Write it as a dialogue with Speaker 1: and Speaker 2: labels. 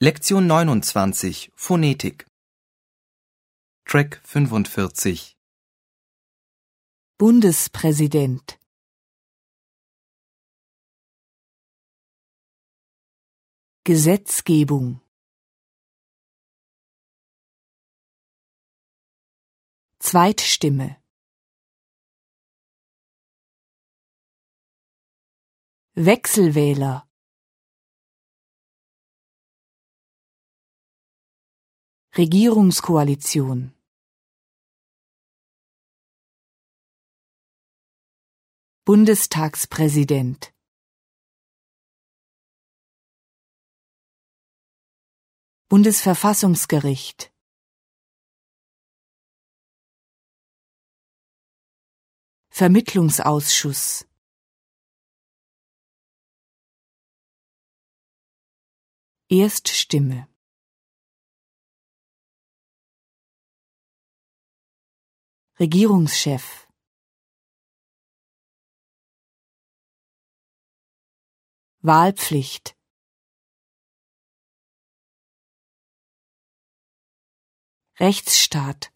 Speaker 1: Lektion 29 Phonetik Track 45
Speaker 2: Bundespräsident, Gesetzgebung, Zweitstimme, Wechselwähler, Regierungskoalition, Bundestagspräsident, Bundesverfassungsgericht, Vermittlungsausschuss, Erststimme, Regierungschef, Wahlpflicht, Rechtsstaat,